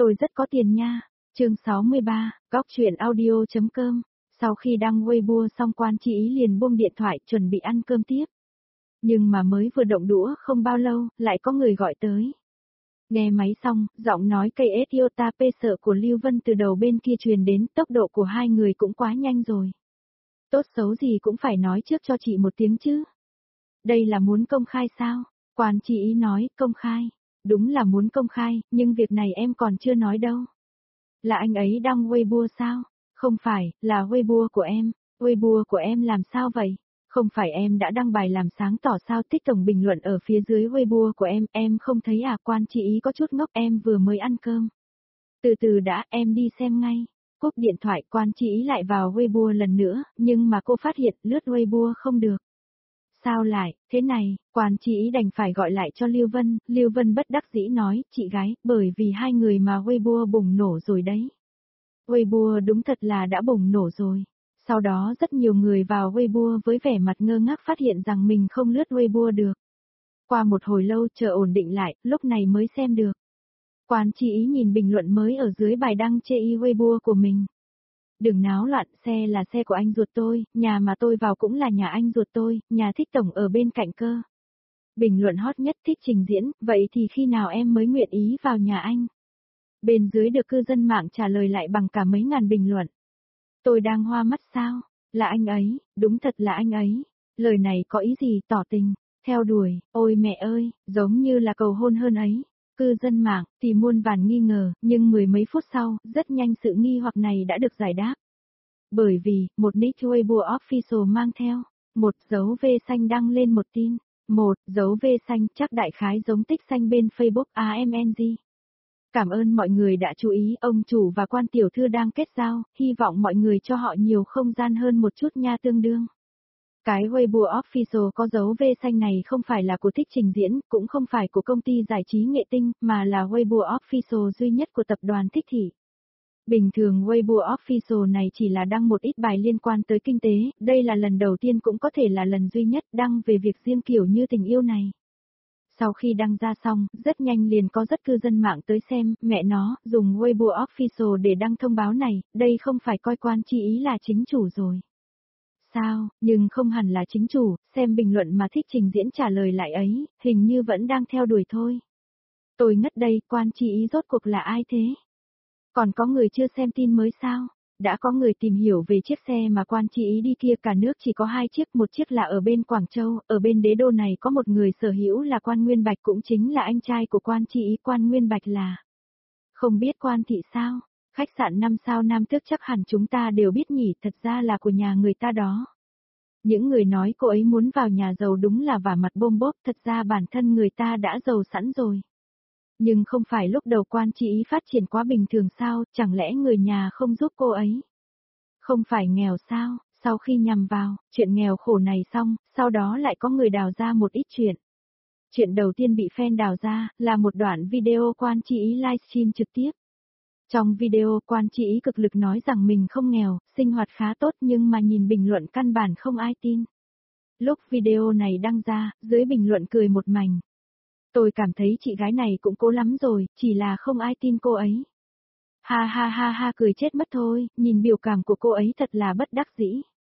Tôi rất có tiền nha. Chương 63, góc truyện audio.com. Sau khi đăng Weibo xong Quan Chi Ý liền buông điện thoại chuẩn bị ăn cơm tiếp. Nhưng mà mới vừa động đũa không bao lâu, lại có người gọi tới. Nghe máy xong, giọng nói cây Iota P sợ của Lưu Vân từ đầu bên kia truyền đến, tốc độ của hai người cũng quá nhanh rồi. Tốt xấu gì cũng phải nói trước cho chị một tiếng chứ. Đây là muốn công khai sao? Quan Chi Ý nói, công khai. Đúng là muốn công khai, nhưng việc này em còn chưa nói đâu. Là anh ấy đăng Weibo sao? Không phải, là Weibo của em. Weibo của em làm sao vậy? Không phải em đã đăng bài làm sáng tỏ sao? Tích tổng bình luận ở phía dưới Weibo của em không thấy à? Quan Chi Ý có chút ngốc, em vừa mới ăn cơm. Từ từ đã, em đi xem ngay. Cúp điện thoại, Quan Chi Ý lại vào Weibo lần nữa, nhưng mà cô phát hiện lướt Weibo không được. Sao lại, thế này, Quan Chi Ý đành phải gọi lại cho Lưu Vân bất đắc dĩ nói, chị gái, bởi vì hai người mà Weibo bùng nổ rồi đấy. Weibo đúng thật là đã bùng nổ rồi. Sau đó rất nhiều người vào Weibo với vẻ mặt ngơ ngác phát hiện rằng mình không lướt Weibo được. Qua một hồi lâu chờ ổn định lại, lúc này mới xem được. Quan Chi Ý nhìn bình luận mới ở dưới bài đăng chê y Weibo của mình. Đừng náo loạn, xe là xe của anh ruột tôi, nhà mà tôi vào cũng là nhà anh ruột tôi, nhà Thích tổng ở bên cạnh cơ. Bình luận hot nhất thích trình diễn, vậy thì khi nào em mới nguyện ý vào nhà anh? Bên dưới được cư dân mạng trả lời lại bằng cả mấy ngàn bình luận. Tôi đang hoa mắt sao? Là anh ấy, đúng thật là anh ấy. Lời này có ý gì tỏ tình, theo đuổi, ôi mẹ ơi, giống như là cầu hôn hơn ấy. Cư dân mạng thì muôn vàn nghi ngờ, nhưng mười mấy phút sau, rất nhanh sự nghi hoặc này đã được giải đáp. Bởi vì, một nick Weibo official mang theo, một dấu V xanh đăng lên một tin, một dấu V xanh chắc đại khái giống tích xanh bên Facebook AMNG. Cảm ơn mọi người đã chú ý, ông chủ và quan tiểu thư đang kết giao, hy vọng mọi người cho họ nhiều không gian hơn một chút nha tương đương. Cái Weibo official có dấu V xanh này không phải là của Thích trình diễn, cũng không phải của công ty giải trí Nghệ Tinh, mà là Weibo official duy nhất của tập đoàn Thích Thị. Bình thường Weibo official này chỉ là đăng một ít bài liên quan tới kinh tế, đây là lần đầu tiên cũng có thể là lần duy nhất đăng về việc riêng kiểu như tình yêu này. Sau khi đăng ra xong, rất nhanh liền có rất cư dân mạng tới xem, mẹ nó, dùng Weibo official để đăng thông báo này, đây không phải coi Quan Chi Ý là chính chủ rồi. Sao, nhưng không hẳn là chính chủ, xem bình luận mà Thích trình diễn trả lời lại ấy, hình như vẫn đang theo đuổi thôi. Tôi ngất đây, Quan Chi Ý rốt cuộc là ai thế? Còn có người chưa xem tin mới sao? Đã có người tìm hiểu về chiếc xe mà Quan Chi Ý đi kia, cả nước chỉ có 2 chiếc, một chiếc là ở bên Quảng Châu, ở bên Đế Đô này có một người sở hữu là Quan Nguyên Bạch, cũng chính là anh trai của Quan Chi Ý. Quan Nguyên Bạch là... Không biết Quan thị sao? Khách sạn 5 sao Nam Tước chắc hẳn chúng ta đều biết nhỉ, thật ra là của nhà người ta đó. Những người nói cô ấy muốn vào nhà giàu đúng là vả mặt bôm bốp, thật ra bản thân người ta đã giàu sẵn rồi. Nhưng không phải lúc đầu Quan Chi Ý phát triển quá bình thường sao, chẳng lẽ người nhà không giúp cô ấy? Không phải nghèo sao, sau khi nhằm vào, chuyện nghèo khổ này xong, sau đó lại có người đào ra một ít chuyện. Chuyện đầu tiên bị fan đào ra, là một đoạn video Quan Chi Ý livestream trực tiếp. Trong video Quan Chi Ý cực lực nói rằng mình không nghèo, sinh hoạt khá tốt nhưng mà nhìn bình luận căn bản không ai tin. Lúc video này đăng ra, dưới bình luận cười một mảnh. Tôi cảm thấy chị gái này cũng cố lắm rồi, chỉ là không ai tin cô ấy. Ha ha ha ha, cười chết mất thôi, nhìn biểu cảm của cô ấy thật là bất đắc dĩ.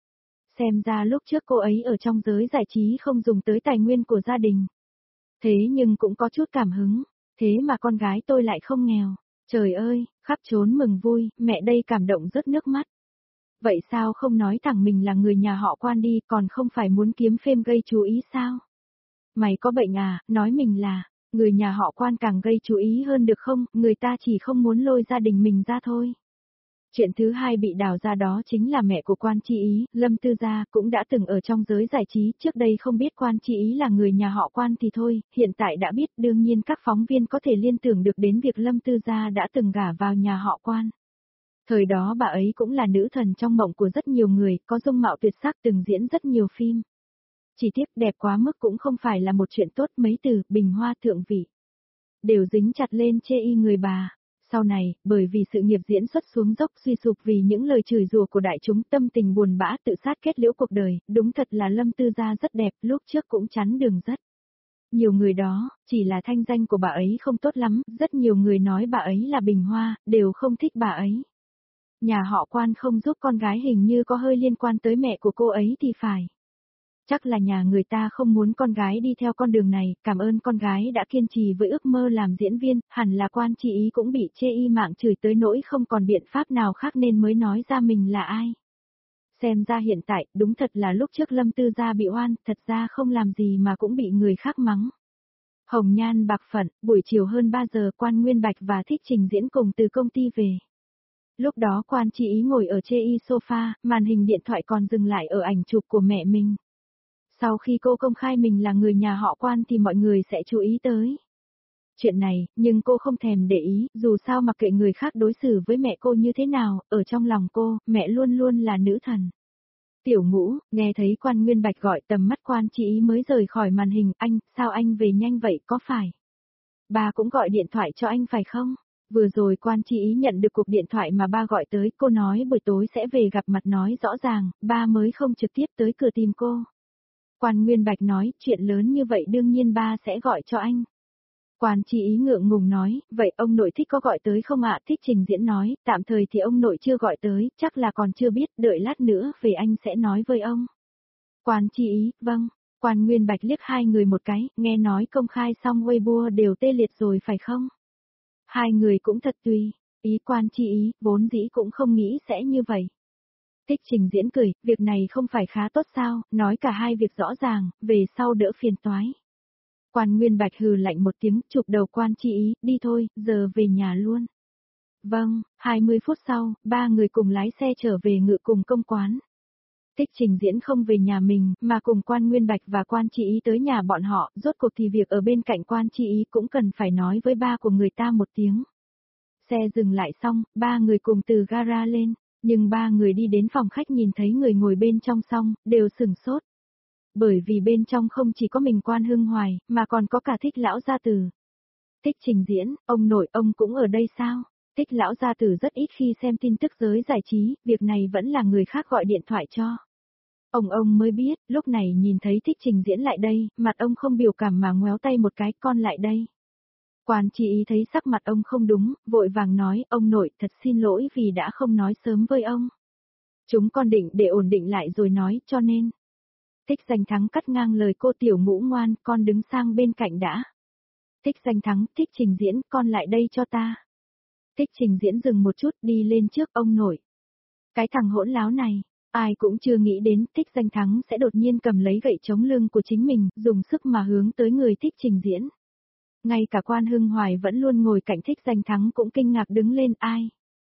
Xem ra lúc trước cô ấy ở trong giới giải trí không dùng tới tài nguyên của gia đình. Thế nhưng cũng có chút cảm hứng, thế mà con gái tôi lại không nghèo. Trời ơi, khắp trốn mừng vui, mẹ đây cảm động rớt nước mắt. Vậy sao không nói thẳng mình là người nhà họ Quan đi, còn không phải muốn kiếm phim gây chú ý sao? Mày có bệnh à, nói mình là, người nhà họ Quan càng gây chú ý hơn được không, người ta chỉ không muốn lôi gia đình mình ra thôi. Chuyện thứ hai bị đào ra đó chính là mẹ của Quan Chi Ý, Lâm Tư Gia, cũng đã từng ở trong giới giải trí, trước đây không biết Quan Chi Ý là người nhà họ Quan thì thôi, hiện tại đã biết, đương nhiên các phóng viên có thể liên tưởng được đến việc Lâm Tư Gia đã từng gả vào nhà họ Quan. Thời đó bà ấy cũng là nữ thần trong mộng của rất nhiều người, có dung mạo tuyệt sắc, từng diễn rất nhiều phim. Chỉ tiếc đẹp quá mức cũng không phải là một chuyện tốt, mấy từ, bình hoa thượng vị. Đều dính chặt lên chê y người bà. Sau này, bởi vì sự nghiệp diễn xuất xuống dốc suy sụp vì những lời chửi rủa của đại chúng, tâm tình buồn bã tự sát kết liễu cuộc đời, đúng thật là Lâm Tư Gia rất đẹp, lúc trước cũng chắn đường rất. Nhiều người đó, chỉ là thanh danh của bà ấy không tốt lắm, rất nhiều người nói bà ấy là bình hoa, đều không thích bà ấy. Nhà họ Quan không giúp con gái hình như có hơi liên quan tới mẹ của cô ấy thì phải. Chắc là nhà người ta không muốn con gái đi theo con đường này, cảm ơn con gái đã kiên trì với ước mơ làm diễn viên, hẳn là Quan chị ý cũng bị chê y mạng chửi tới nỗi không còn biện pháp nào khác nên mới nói ra mình là ai. Xem ra hiện tại, đúng thật là lúc trước Lâm Tư gia bị oan, thật ra không làm gì mà cũng bị người khác mắng. Hồng nhan bạc phận, buổi chiều hơn 3 giờ Quan Nguyên Bạch và Thích Trình Diễn cùng từ công ty về. Lúc đó Quan chị ý ngồi ở chê y sofa, màn hình điện thoại còn dừng lại ở ảnh chụp của mẹ mình. Sau khi cô công khai mình là người nhà họ Quan thì mọi người sẽ chú ý tới chuyện này, nhưng cô không thèm để ý, dù sao mặc kệ người khác đối xử với mẹ cô như thế nào, ở trong lòng cô, mẹ luôn luôn là nữ thần. Tiểu Ngũ, nghe thấy Quan Nguyên Bạch gọi tầm mắt Quan chị ý mới rời khỏi màn hình, anh, sao anh về nhanh vậy có phải? Ba cũng gọi điện thoại cho anh phải không? Vừa rồi Quan chị ý nhận được cuộc điện thoại mà ba gọi tới, cô nói buổi tối sẽ về gặp mặt nói rõ ràng, ba mới không trực tiếp tới cửa tìm cô. Quan Nguyên Bạch nói, chuyện lớn như vậy đương nhiên ba sẽ gọi cho anh. Quan chị ý ngượng ngùng nói, vậy ông nội Thích có gọi tới không ạ? Thích Trình Diễn nói, tạm thời thì ông nội chưa gọi tới, chắc là còn chưa biết, đợi lát nữa về anh sẽ nói với ông. Quan chị ý, vâng. Quan Nguyên Bạch liếc hai người một cái, nghe nói công khai xong Weibo đều tê liệt rồi phải không? Hai người cũng thật tùy, ý Quan chị ý, vốn dĩ cũng không nghĩ sẽ như vậy. Thích Trình Diễn cười, việc này không phải khá tốt sao, nói cả hai việc rõ ràng, về sau đỡ phiền toái. Quan Nguyên Bạch hừ lạnh một tiếng, chụp đầu Quan chị ý, đi thôi, giờ về nhà luôn. Vâng, 20 phút sau, ba người cùng lái xe trở về Ngự Cùng công quán. Thích Trình Diễn không về nhà mình, mà cùng Quan Nguyên Bạch và Quan chị ý tới nhà bọn họ, rốt cuộc thì việc ở bên cạnh Quan chị ý cũng cần phải nói với ba của người ta một tiếng. Xe dừng lại xong, ba người cùng từ gara lên, nhưng ba người đi đến phòng khách nhìn thấy người ngồi bên trong xong, đều sửng sốt. Bởi vì bên trong không chỉ có mình Quan Hưng Hoài, mà còn có cả Thích lão gia tử. Thích Trình Diễn, ông nội ông cũng ở đây sao? Thích lão gia tử rất ít khi xem tin tức giới giải trí, việc này vẫn là người khác gọi điện thoại cho. Ông mới biết, lúc này nhìn thấy Thích Trình Diễn lại đây, mặt ông không biểu cảm mà ngoéo tay một cái, con lại đây. Quan chị ý thấy sắc mặt ông không đúng, vội vàng nói, ông nội, thật xin lỗi vì đã không nói sớm với ông. Chúng con định để ổn định lại rồi nói, cho nên. Thích Danh Thắng cắt ngang lời cô Tiểu Ngũ ngoan, con đứng sang bên cạnh đã. Thích Danh Thắng, Thích Trình Diễn, con lại đây cho ta. Thích Trình Diễn dừng một chút, đi lên trước ông nội. Cái thằng hỗn láo này, ai cũng chưa nghĩ đến Thích Danh Thắng sẽ đột nhiên cầm lấy gậy chống lưng của chính mình, dùng sức mà hướng tới người Thích Trình Diễn. Ngay cả Quan Hưng Hoài vẫn luôn ngồi cạnh Thích Danh Thắng cũng kinh ngạc đứng lên, ai?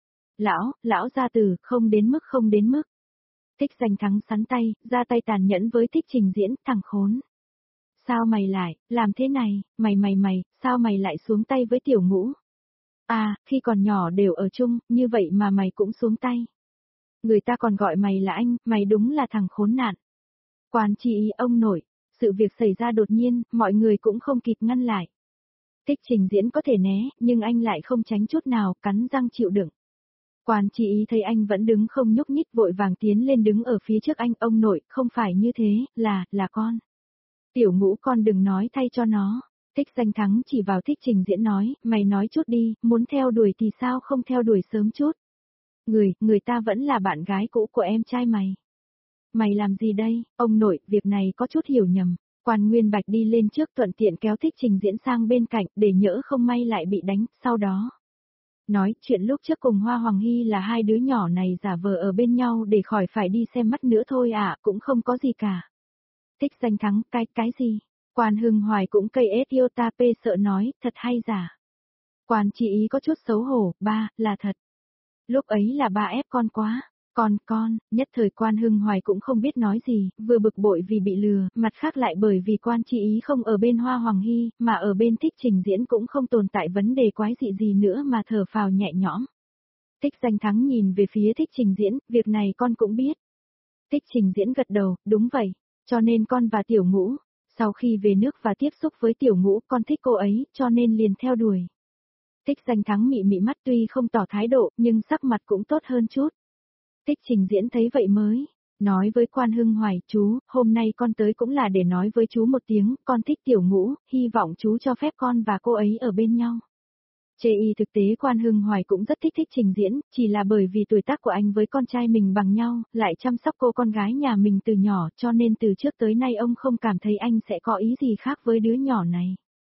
Lão gia tử, không đến mức. Thích Danh Thắng sắn tay, ra tay tàn nhẫn với Thích Trình Diễn, thằng khốn. Sao mày lại, làm thế này, mày, sao mày lại xuống tay với Tiểu Ngũ? À, khi còn nhỏ đều ở chung, như vậy mà mày cũng xuống tay. Người ta còn gọi mày là anh, mày đúng là thằng khốn nạn. Quan chị ý ông nội, sự việc xảy ra đột nhiên, mọi người cũng không kịp ngăn lại. Thích Trình Diễn có thể né, nhưng anh lại không tránh chút nào, cắn răng chịu đựng. Quan chị ý thấy anh vẫn đứng không nhúc nhích vội vàng tiến lên đứng ở phía trước anh, ông nội, không phải như thế, là con. Tiểu Ngũ con đừng nói thay cho nó. Thích Danh Thắng chỉ vào Thích Trình Diễn nói, mày nói chút đi, muốn theo đuổi thì sao không theo đuổi sớm chút. Người ta vẫn là bạn gái cũ của em trai mày. Mày làm gì đây, ông nội, việc này có chút hiểu nhầm. Quan Nguyên Bạch đi lên trước thuận tiện kéo Thích Trình Diễn sang bên cạnh để nhỡ không may lại bị đánh, sau đó. Nói chuyện lúc trước cùng Hoa Hoàng Hy là hai đứa nhỏ này giả vờ ở bên nhau để khỏi phải đi xem mắt nữa thôi à, cũng không có gì cả. Thích Danh Thắng, cái gì? Quan Hưng Hoài cũng cây ết yêu ta pê sợ nói, thật hay giả. Quan chị ý có chút xấu hổ, ba, là thật. Lúc ấy là ba ép con quá. Con, nhất thời Quan Hưng Hoài cũng không biết nói gì, vừa bực bội vì bị lừa, mặt khác lại bởi vì Quan chị ý không ở bên Hoa Hoàng Hy, mà ở bên Thích Trình Diễn cũng không tồn tại vấn đề quái dị gì nữa mà thở phào nhẹ nhõm. Thích Danh Thắng nhìn về phía Thích Trình Diễn, việc này con cũng biết. Thích Trình Diễn gật đầu, đúng vậy, cho nên con và Tiểu Ngũ, sau khi về nước và tiếp xúc với Tiểu Ngũ con thích cô ấy, cho nên liền theo đuổi. Thích Danh Thắng mị mắt tuy không tỏ thái độ, nhưng sắc mặt cũng tốt hơn chút. Thích Trình Diễn thấy vậy mới Nói với Quan Hưng Hoài, chú, hôm nay con tới cũng là để nói với chú một tiếng, con thích Tiểu Ngũ, hy vọng chú cho phép con và cô ấy ở bên nhau. Chê y thực tế Quan Hưng Hoài cũng rất thích trình diễn, chỉ là bởi vì tuổi tác của anh với con trai mình bằng nhau, lại chăm sóc cô con gái nhà mình từ nhỏ, cho nên từ trước tới nay ông không cảm thấy anh sẽ có ý gì khác với đứa nhỏ này.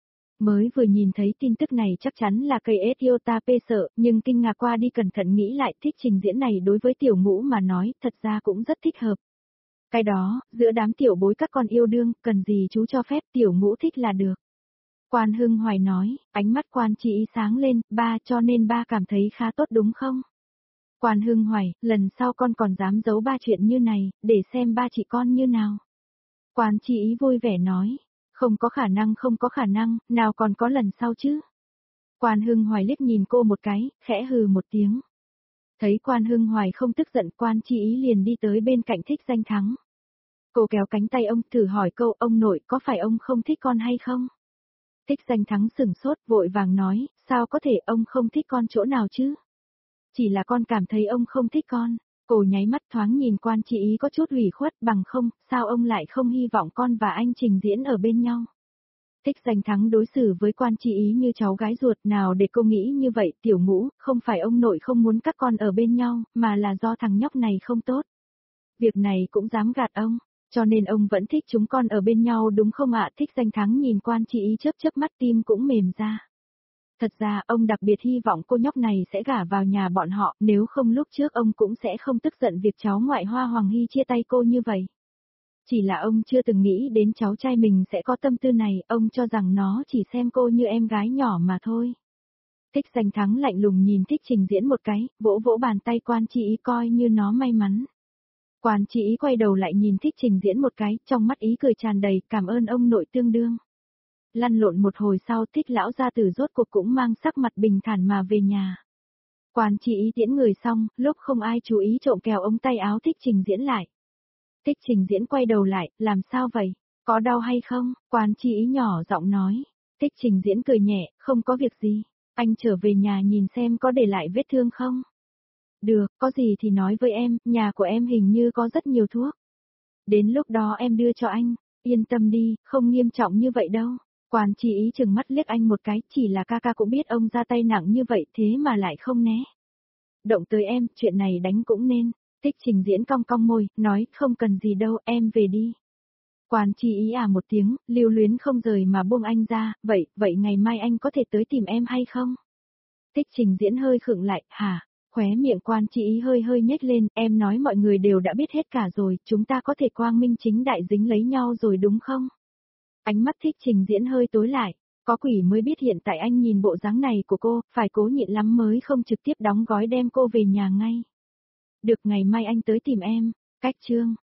Mới vừa nhìn thấy tin tức này chắc chắn là cây Etiota P sợ, nhưng kinh ngạc qua đi cẩn thận nghĩ lại thích trình diễn này đối với Tiểu Ngũ mà nói, thật ra cũng rất thích hợp. Cái đó, giữa đám tiểu bối các con yêu đương, cần gì chú cho phép Tiểu Ngũ thích là được. Quan Hưng Hoài nói, ánh mắt Quan Chỉ Ý sáng lên, ba cho nên ba cảm thấy khá tốt đúng không? Quan Hưng Hoài, lần sau con còn dám giấu ba chuyện như này, để xem ba chị con như nào. Quan Chỉ Ý vui vẻ nói, không có khả năng, nào còn có lần sau chứ. Quan Hưng Hoài liếc nhìn cô một cái, khẽ hừ một tiếng. Thấy Quan Hưng Hoài không tức giận, Quan Chỉ Ý liền đi tới bên cạnh Thích Danh Thắng. Cô kéo cánh tay ông, thử hỏi câu, ông nội, có phải ông không thích con hay không? Thích Danh Thắng sửng sốt, vội vàng nói, sao có thể ông không thích con chỗ nào chứ? Chỉ là con cảm thấy ông không thích con. Cô nháy mắt thoáng nhìn Quan Chỉ Ý có chút ủy khuất, bằng không, sao ông lại không hy vọng con và anh trình diễn ở bên nhau? Thích Danh Thắng đối xử với Quan Chỉ Ý như cháu gái ruột, nào để cô nghĩ như vậy, Tiểu Ngũ, không phải ông nội không muốn các con ở bên nhau, mà là do thằng nhóc này không tốt. Việc này cũng dám gạt ông, cho nên ông vẫn thích chúng con ở bên nhau đúng không ạ? Thích Danh Thắng nhìn Quan Chỉ Ý chớp chớp mắt, tim cũng mềm ra. Thật ra ông đặc biệt hy vọng cô nhóc này sẽ gả vào nhà bọn họ, nếu không lúc trước ông cũng sẽ không tức giận việc cháu ngoại Hoa Hoàng Hy chia tay cô như vậy. Chỉ là ông chưa từng nghĩ đến cháu trai mình sẽ có tâm tư này, ông cho rằng nó chỉ xem cô như em gái nhỏ mà thôi. Thích Danh Thắng lạnh lùng nhìn Thích Trình Diễn một cái, vỗ vỗ bàn tay Quan Chỉ Ý coi như nó may mắn. Quan Chỉ Ý quay đầu lại nhìn Thích Trình Diễn một cái, trong mắt ý cười tràn đầy, cảm ơn ông nội tương đương. Lăn lộn một hồi sau, Thích lão gia tử rốt cuộc cũng mang sắc mặt bình thản mà về nhà. Quan Chỉ Ý tiễn người xong, lúc không ai chú ý trộm kèo ống tay áo Thích Trình Diễn lại. Thích Trình Diễn quay đầu lại, làm sao vậy? Có đau hay không? Quan Chỉ Ý nhỏ giọng nói. Thích Trình Diễn cười nhẹ, không có việc gì. Anh trở về nhà nhìn xem có để lại vết thương không? Được, có gì thì nói với em, nhà của em hình như có rất nhiều thuốc. Đến lúc đó em đưa cho anh, yên tâm đi, không nghiêm trọng như vậy đâu. Quan Chỉ Ý chừng mắt liếc anh một cái, chỉ là ca ca cũng biết ông ra tay nặng như vậy thế mà lại không né. Động tới em, chuyện này đánh cũng nên. Thích Trình Diễn cong cong môi, nói, không cần gì đâu, em về đi. Quan Chỉ Ý một tiếng, lưu luyến không rời mà buông anh ra, vậy ngày mai anh có thể tới tìm em hay không? Thích Trình Diễn hơi khựng lại, hả? Khóe miệng Quan Chỉ Ý hơi nhếch lên, em nói mọi người đều đã biết hết cả rồi, chúng ta có thể quang minh chính đại dính lấy nhau rồi đúng không? Ánh mắt Thích Trình Diễn hơi tối lại, có quỷ mới biết hiện tại anh nhìn bộ dáng này của cô, phải cố nhịn lắm mới không trực tiếp đóng gói đem cô về nhà ngay. Được, ngày mai anh tới tìm em. Cách chương